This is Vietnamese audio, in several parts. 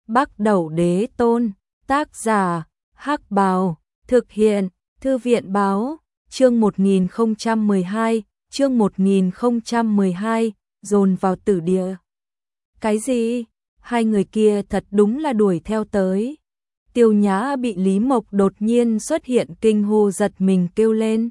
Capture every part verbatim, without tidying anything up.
Bắc Đẩu Đế Tôn, tác giả, Hắc Bào, thực hiện, Thư viện Báo, chương một nghìn không trăm mười hai, chương một nghìn không trăm mười hai, dồn vào tử địa. Cái gì? Hai người kia thật đúng là đuổi theo tới. Tiêu Nhã bị Lý Mộc đột nhiên xuất hiện kinh hô giật mình kêu lên.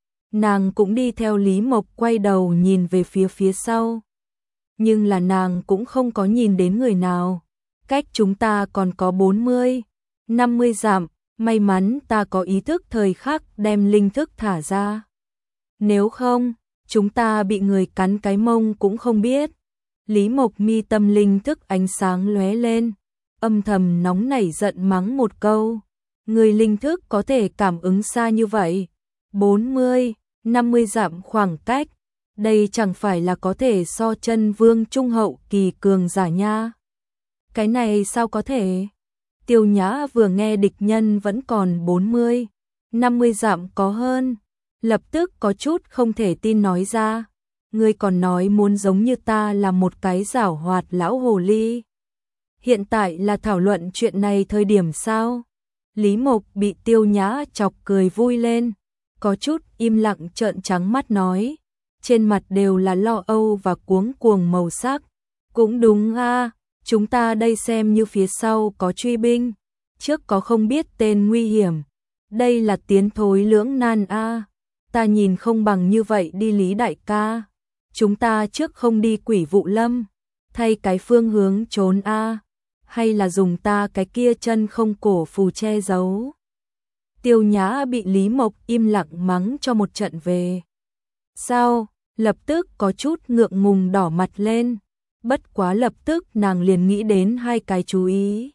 Nàng cũng đi theo Lý Mộc quay đầu nhìn về phía phía sau. Nhưng là nàng cũng không có nhìn đến người nào. Cách chúng ta còn có bốn mươi, năm mươi dặm, may mắn ta có ý thức thời khắc đem linh thức thả ra. Nếu không, chúng ta bị người cắn cái mông cũng không biết. Lý Mộc mi tâm linh thức ánh sáng lóe lên, âm thầm nóng nảy giận mắng một câu. Người linh thức có thể cảm ứng xa như vậy. bốn mươi, năm mươi dặm khoảng cách. Đây chẳng phải là có thể so chân vương trung hậu kỳ cường giả nha. Cái này sao có thể? Tiêu Nhã vừa nghe địch nhân vẫn còn bốn mươi, năm mươi dặm có hơn. Lập tức có chút không thể tin nói ra. Ngươi còn nói muốn giống như ta là một cái giảo hoạt lão hồ ly. Hiện tại là thảo luận chuyện này thời điểm sao? Lý Mộc bị Tiêu Nhã chọc cười vui lên. Có chút im lặng trợn trắng mắt nói. Trên mặt đều là lo âu và cuống cuồng màu sắc. Cũng đúng a, chúng ta đây xem như phía sau có truy binh. Trước có không biết tên nguy hiểm. Đây là tiến thối lưỡng nan a. Ta nhìn không bằng như vậy đi Lý đại ca. Chúng ta trước không đi Quỷ Vụ Lâm, thay cái phương hướng trốn a, hay là dùng ta cái kia chân không cổ phù che giấu. Tiêu Nhã bị Lý Mộc im lặng mắng cho một trận về. Sao? Lập tức có chút ngượng ngùng đỏ mặt lên. Bất quá lập tức nàng liền nghĩ đến hai cái chú ý.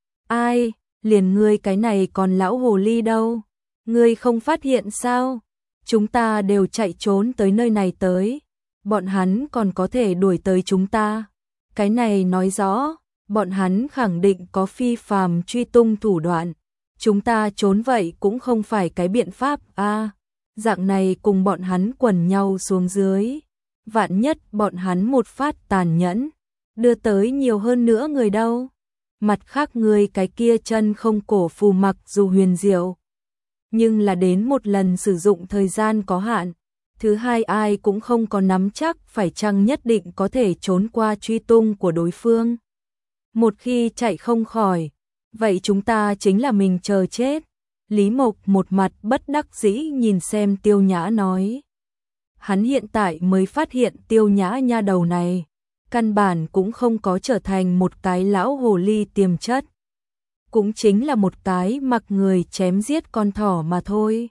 Ai? Liền ngươi cái này còn lão hồ ly đâu? Ngươi không phát hiện sao? Chúng ta đều chạy trốn tới nơi này tới. Bọn hắn còn có thể đuổi tới chúng ta. Cái này nói rõ, bọn hắn khẳng định có phi phàm truy tung thủ đoạn. Chúng ta trốn vậy cũng không phải cái biện pháp a. À, dạng này cùng bọn hắn quần nhau xuống dưới. Vạn nhất bọn hắn một phát tàn nhẫn, đưa tới nhiều hơn nữa người đâu. Mặt khác người cái kia chân không cổ phù mặc dù huyền diệu, nhưng là đến một lần sử dụng thời gian có hạn. Thứ hai ai cũng không có nắm chắc phải chăng nhất định có thể trốn qua truy tung của đối phương. Một khi chạy không khỏi, vậy chúng ta chính là mình chờ chết. Lý Mộc một mặt bất đắc dĩ nhìn xem Tiêu Nhã nói. Hắn hiện tại mới phát hiện Tiêu Nhã nha đầu này, căn bản cũng không có trở thành một cái lão hồ ly tiềm chất. Cũng chính là một cái mặc người chém giết con thỏ mà thôi.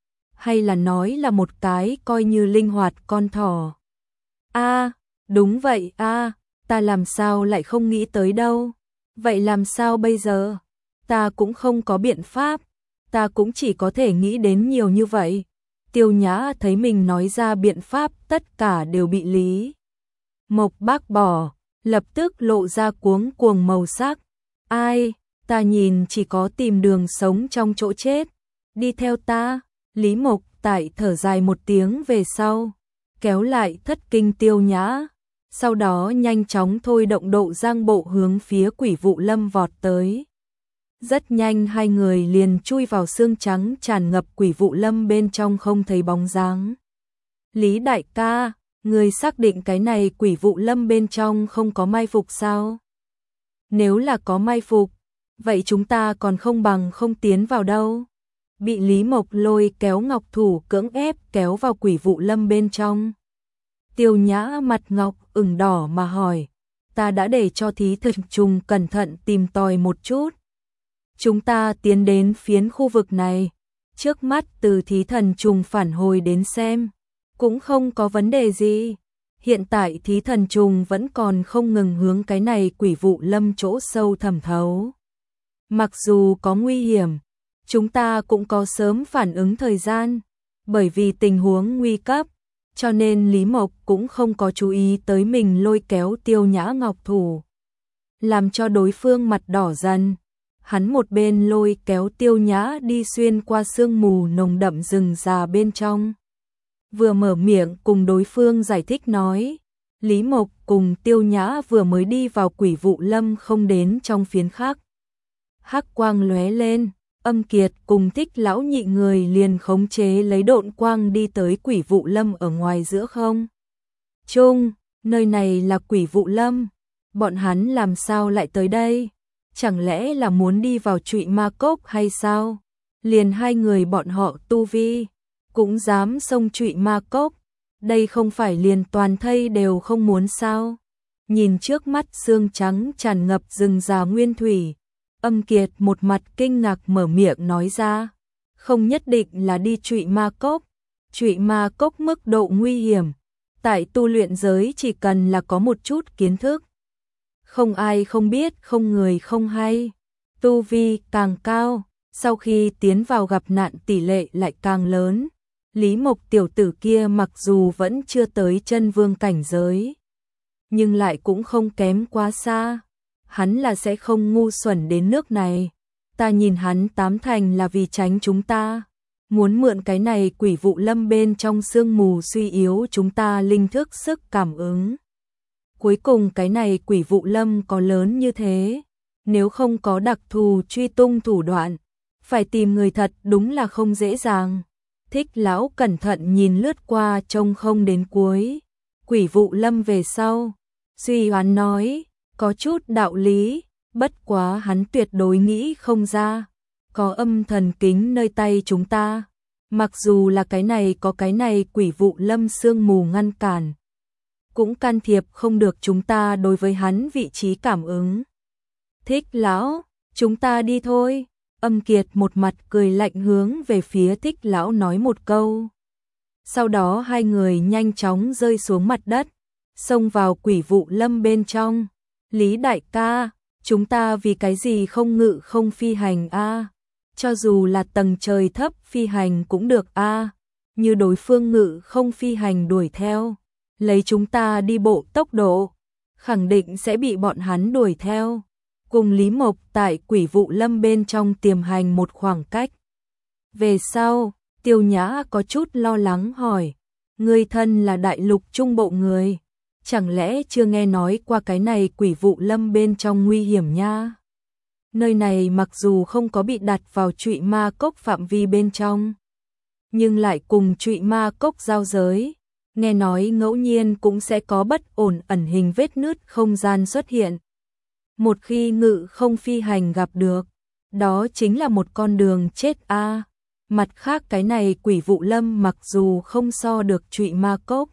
Hay là nói là một cái coi như linh hoạt con thỏ. A, à, đúng vậy a, à, ta làm sao lại không nghĩ tới đâu. Vậy làm sao bây giờ? Ta cũng không có biện pháp, ta cũng chỉ có thể nghĩ đến nhiều như vậy. Tiêu Nhã thấy mình nói ra biện pháp tất cả đều bị Lý Mộc bác bỏ, lập tức lộ ra cuống cuồng màu sắc. Ai, ta nhìn chỉ có tìm đường sống trong chỗ chết. Đi theo ta. Lý Mộc tại thở dài một tiếng về sau, kéo lại thất kinh Tiêu Nhã, sau đó nhanh chóng thôi động độ giang bộ hướng phía Quỷ Vụ Lâm vọt tới. Rất nhanh hai người liền chui vào xương trắng tràn ngập Quỷ Vụ Lâm bên trong không thấy bóng dáng. Lý đại ca, người xác định cái này Quỷ Vụ Lâm bên trong không có mai phục sao? Nếu là có mai phục, vậy chúng ta còn không bằng không tiến vào đâu. Bị Lý Mộc lôi kéo ngọc thủ cưỡng ép kéo vào Quỷ Vụ Lâm bên trong. Tiêu Nhã mặt ngọc ửng đỏ mà hỏi, ta đã để cho thí thần trùng cẩn thận tìm tòi một chút. Chúng ta tiến đến phiến khu vực này, trước mắt từ thí thần trùng phản hồi đến xem, cũng không có vấn đề gì. Hiện tại thí thần trùng vẫn còn không ngừng hướng cái này Quỷ Vụ Lâm chỗ sâu thẩm thấu. Mặc dù có nguy hiểm, chúng ta cũng có sớm phản ứng thời gian, bởi vì tình huống nguy cấp, cho nên Lý Mộc cũng không có chú ý tới mình lôi kéo Tiêu Nhã ngọc thủ, làm cho đối phương mặt đỏ dần. Hắn một bên lôi kéo Tiêu Nhã đi xuyên qua sương mù nồng đậm rừng già bên trong, vừa mở miệng cùng đối phương giải thích nói, Lý Mộc cùng Tiêu Nhã vừa mới đi vào Quỷ Vụ Lâm không đến trong phiến khác. Hắc quang lóe lên, Âm Kiệt cùng Thích lão nhị người liền khống chế lấy độn quang đi tới Quỷ Vụ Lâm ở ngoài giữa không trung. Nơi này là Quỷ Vụ Lâm, bọn hắn làm sao lại tới đây? Chẳng lẽ là muốn đi vào Trụy Ma Cốc hay sao? Liền hai người bọn họ tu vi cũng dám xông Trụy Ma Cốc, đây không phải liền toàn thây đều không muốn sao? Nhìn trước mắt xương trắng tràn ngập rừng già nguyên thủy, Âm Kiệt một mặt kinh ngạc mở miệng nói ra, không nhất định là đi Trụy Ma Cốc. Trụy Ma Cốc mức độ nguy hiểm, tại tu luyện giới chỉ cần là có một chút kiến thức, không ai không biết, không người không hay. Tu vi càng cao, sau khi tiến vào gặp nạn tỷ lệ lại càng lớn. Lý Mộc tiểu tử kia mặc dù vẫn chưa tới chân vương cảnh giới, nhưng lại cũng không kém quá xa. Hắn là sẽ không ngu xuẩn đến nước này. Ta nhìn hắn tám thành là vì tránh chúng ta, muốn mượn cái này Quỷ Vụ Lâm bên trong sương mù suy yếu chúng ta linh thức sức cảm ứng. Cuối cùng cái này Quỷ Vụ Lâm có lớn như thế, nếu không có đặc thù truy tung thủ đoạn, phải tìm người thật đúng là không dễ dàng. Thích lão cẩn thận nhìn lướt qua trông không đến cuối Quỷ Vụ Lâm về sau, suy hoán nói, có chút đạo lý, bất quá hắn tuyệt đối nghĩ không ra, có âm thần kính nơi tay chúng ta, mặc dù là cái này có cái này Quỷ Vụ Lâm sương mù ngăn cản, cũng can thiệp không được chúng ta đối với hắn vị trí cảm ứng. Thích lão, chúng ta đi thôi. Âm Kiệt một mặt cười lạnh hướng về phía Thích lão nói một câu. Sau đó hai người nhanh chóng rơi xuống mặt đất, xông vào Quỷ Vụ Lâm bên trong. Lý đại ca, chúng ta vì cái gì không ngự không phi hành a? Cho dù là tầng trời thấp phi hành cũng được a, như đối phương ngự không phi hành đuổi theo, lấy chúng ta đi bộ tốc độ, khẳng định sẽ bị bọn hắn đuổi theo. Cùng Lý Mộc tại Quỷ Vụ Lâm bên trong tiềm hành một khoảng cách. Về sau, Tiêu Nhã có chút lo lắng hỏi, ngươi thân là đại lục trung bộ người, chẳng lẽ chưa nghe nói qua cái này Quỷ Vụ Lâm bên trong nguy hiểm nha? Nơi này mặc dù không có bị đặt vào Trụy Ma Cốc phạm vi bên trong, nhưng lại cùng Trụy Ma Cốc giao giới, nghe nói ngẫu nhiên cũng sẽ có bất ổn ẩn hình vết nứt không gian xuất hiện. Một khi ngự không phi hành gặp được, đó chính là một con đường chết a. À. Mặt khác cái này Quỷ Vụ Lâm mặc dù không so được Trụy Ma Cốc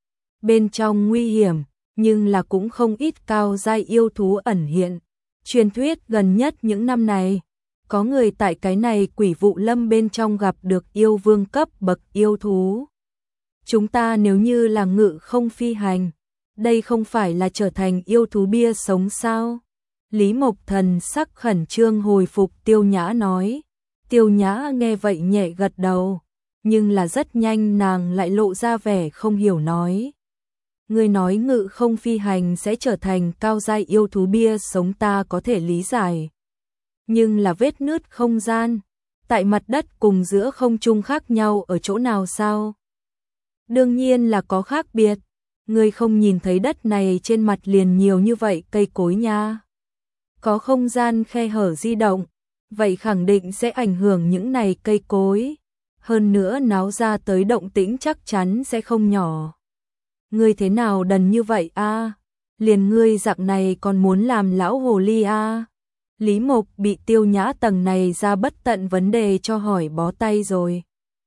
bên trong nguy hiểm, nhưng là cũng không ít cao giai yêu thú ẩn hiện. Truyền thuyết gần nhất những năm này, có người tại cái này Quỷ Vụ Lâm bên trong gặp được yêu vương cấp bậc yêu thú. Chúng ta nếu như là ngự không phi hành, đây không phải là trở thành yêu thú bia sống sao? Lý Mộc thần sắc khẩn trương hồi phục Tiêu Nhã nói. Tiêu Nhã nghe vậy nhẹ gật đầu, nhưng là rất nhanh nàng lại lộ ra vẻ không hiểu nói. Ngươi nói ngự không phi hành sẽ trở thành cao giai yêu thú bia sống ta có thể lý giải. Nhưng là vết nứt không gian, tại mặt đất cùng giữa không trung khác nhau ở chỗ nào sao? Đương nhiên là có khác biệt, ngươi không nhìn thấy đất này trên mặt liền nhiều như vậy cây cối nha. Có không gian khe hở di động, vậy khẳng định sẽ ảnh hưởng những này cây cối. Hơn nữa náo ra tới động tĩnh chắc chắn sẽ không nhỏ. Ngươi thế nào đần như vậy a? Liền ngươi dạng này còn muốn làm lão hồ ly a? Lý Mộc bị Tiêu Nhã tầng này ra bất tận vấn đề cho hỏi bó tay rồi.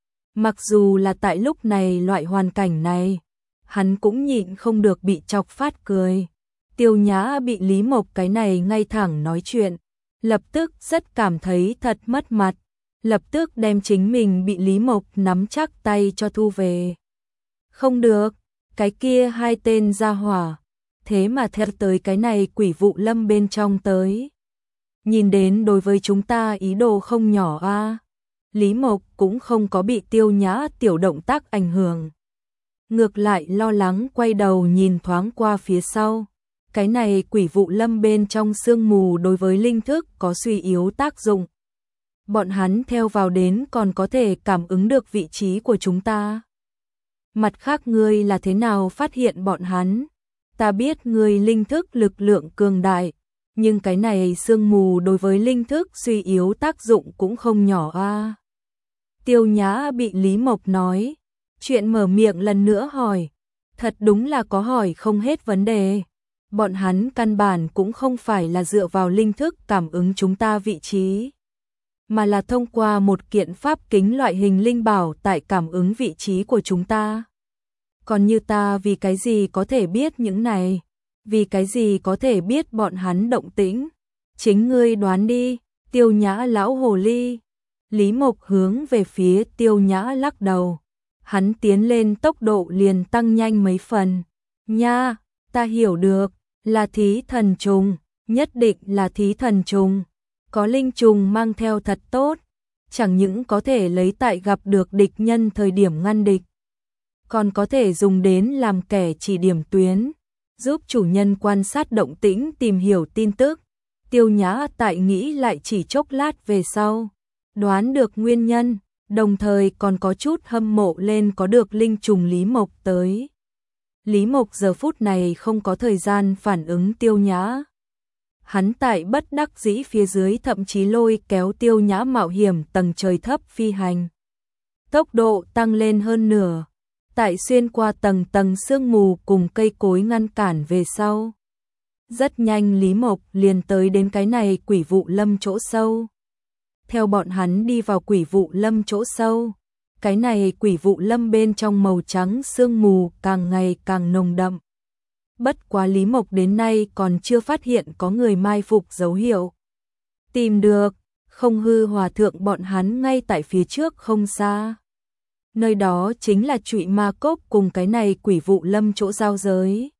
Mặc dù là tại lúc này loại hoàn cảnh này, hắn cũng nhịn không được bị chọc phát cười. Tiêu Nhã bị Lý Mộc cái này ngay thẳng nói chuyện, lập tức rất cảm thấy thật mất mặt, lập tức đem chính mình bị Lý Mộc nắm chắc tay cho thu về. Không được, cái kia hai tên gia hỏa, thế mà theo tới cái này Quỷ Vụ Lâm bên trong tới. Nhìn đến đối với chúng ta ý đồ không nhỏ a. À. Lý Mộc cũng không có bị Tiêu Nhã tiểu động tác ảnh hưởng. Ngược lại lo lắng quay đầu nhìn thoáng qua phía sau. Cái này Quỷ Vụ Lâm bên trong sương mù đối với linh thức có suy yếu tác dụng. Bọn hắn theo vào đến còn có thể cảm ứng được vị trí của chúng ta. Mặt khác ngươi là thế nào phát hiện bọn hắn? ta biết ngươi linh thức lực lượng cường đại, nhưng cái này sương mù đối với linh thức suy yếu tác dụng cũng không nhỏ a. Tiêu Nhã bị Lý Mộc nói, chuyện mở miệng lần nữa hỏi, thật đúng là có hỏi không hết vấn đề. Bọn hắn căn bản cũng không phải là dựa vào linh thức cảm ứng chúng ta vị trí, mà là thông qua một kiện pháp kính loại hình linh bảo tại cảm ứng vị trí của chúng ta. Còn như ta vì cái gì có thể biết những này? Vì cái gì có thể biết bọn hắn động tĩnh? Chính ngươi đoán đi, Tiêu Nhã lão hồ ly. Lý Mộc hướng về phía Tiêu Nhã lắc đầu. Hắn tiến lên tốc độ liền tăng nhanh mấy phần. Nha, ta hiểu được, là thí thần trùng, nhất định là thí thần trùng. Có linh trùng mang theo thật tốt, chẳng những có thể lấy tại gặp được địch nhân thời điểm ngăn địch, còn có thể dùng đến làm kẻ chỉ điểm tuyến, giúp chủ nhân quan sát động tĩnh tìm hiểu tin tức. Tiêu Nhã tại nghĩ lại chỉ chốc lát về sau, đoán được nguyên nhân, đồng thời còn có chút hâm mộ lên có được linh trùng Lý Mộc tới. Lý Mộc giờ phút này không có thời gian phản ứng Tiêu Nhã. Hắn tại bất đắc dĩ phía dưới thậm chí lôi kéo Tiêu Nhã mạo hiểm tầng trời thấp phi hành. Tốc độ tăng lên hơn nửa, tại xuyên qua tầng tầng sương mù cùng cây cối ngăn cản về sau. Rất nhanh Lý Mộc liền tới đến cái này quỷ vụ lâm chỗ sâu. Theo bọn hắn đi vào quỷ vụ lâm chỗ sâu, cái này quỷ vụ lâm bên trong màu trắng sương mù càng ngày càng nồng đậm. Bất quá Lý Mộc đến nay còn chưa phát hiện có người mai phục dấu hiệu. Tìm được, không hư hòa thượng bọn hắn ngay tại phía trước không xa. Nơi đó chính là Trụy Ma Cốc cùng cái này quỷ vụ lâm chỗ giao giới.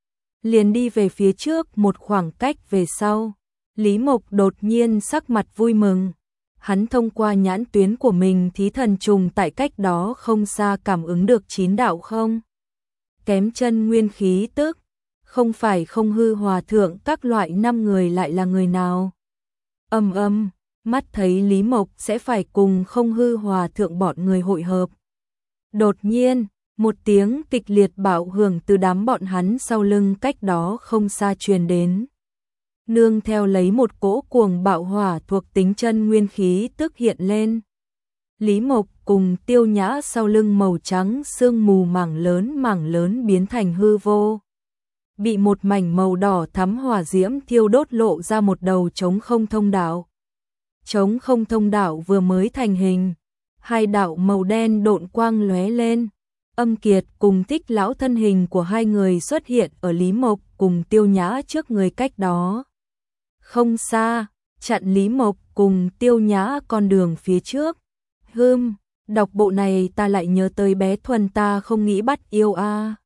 Liền đi về phía trước một khoảng cách về sau, Lý Mộc đột nhiên sắc mặt vui mừng. Hắn thông qua nhãn tuyến của mình thí thần trùng tại cách đó không xa cảm ứng được chín đạo không kém chân nguyên khí tức. Không phải không hư hòa thượng các loại năm người lại là người nào? Âm âm, mắt thấy Lý Mộc sẽ phải cùng không hư hòa thượng bọn người hội hợp. Đột nhiên, một tiếng kịch liệt bạo hưởng từ đám bọn hắn sau lưng cách đó không xa truyền đến. Nương theo lấy một cỗ cuồng bạo hỏa thuộc tính chân nguyên khí tức hiện lên. Lý Mộc cùng Tiêu Nhã sau lưng màu trắng sương mù mảng lớn mảng lớn biến thành hư vô. Bị một mảnh màu đỏ thắm hỏa diễm thiêu đốt lộ ra một đầu trống không thông đạo. Trống không thông đạo vừa mới thành hình, hai đạo màu đen độn quang lóe lên. Âm Kiệt cùng Thích lão thân hình của hai người xuất hiện ở Lý Mộc cùng Tiêu Nhã trước người cách đó. Không xa, chặn Lý Mộc cùng Tiêu Nhã con đường phía trước. Hừm, đọc bộ này ta lại nhớ tới bé Thuần ta không nghĩ bắt yêu a.